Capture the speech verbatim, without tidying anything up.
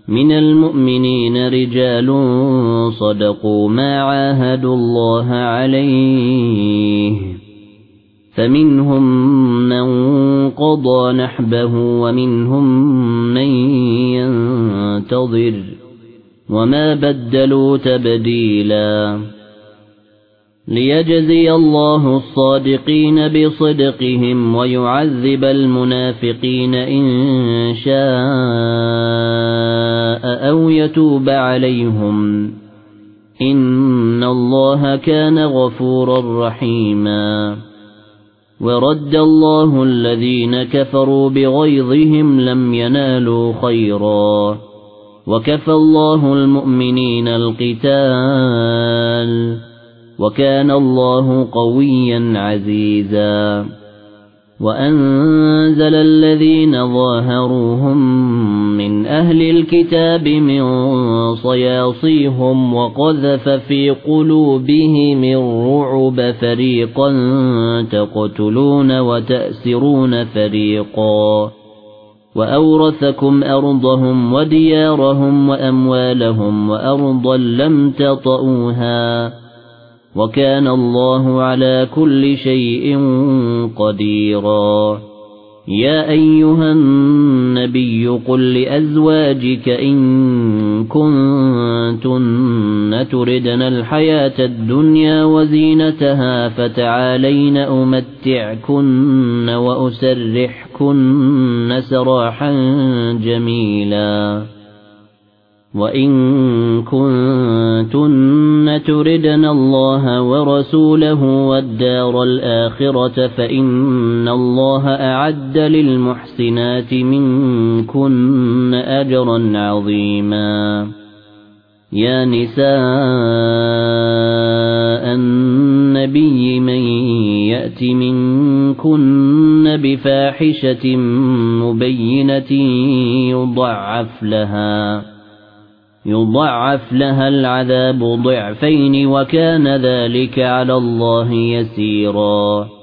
من المؤمنين رجال صدقوا ما عاهدوا الله عليه فمنهم من قضى نحبه ومنهم من ينتظر وما بدلوا تبديلا ليجزي الله الصادقين بصدقهم ويعذب المنافقين إن شاء أو يتوب عليهم إن الله كان غفورا رحيما ورد الله الذين كفروا بغيظهم لم ينالوا خيرا وكفى الله المؤمنين القتال وكان الله قويا عزيزا وأنزل الذين ظاهروهم من أهل الكتاب من صياصيهم وقذف في قلوبهم الرعب فريقا تقتلون وتأسرون فريقا وأورثكم أرضهم وديارهم وأموالهم وأرضا لم تطئوها وكان الله على كل شيء قديرا يا أيها النبي قل لأزواجك إن كنتن تردن الحياة الدنيا وزينتها فتعالين أمتعكن وأسرحكن سراحا جميلا وإن كنتن تردن الله ورسوله والدار الآخرة فإن الله أعد للمحسنات منكن أجرا عظيما يا نساء النبي من يأت منكن بفاحشة مبينة يضعف لها يضعف لها العذاب ضعفين وكان ذلك على الله يسيرا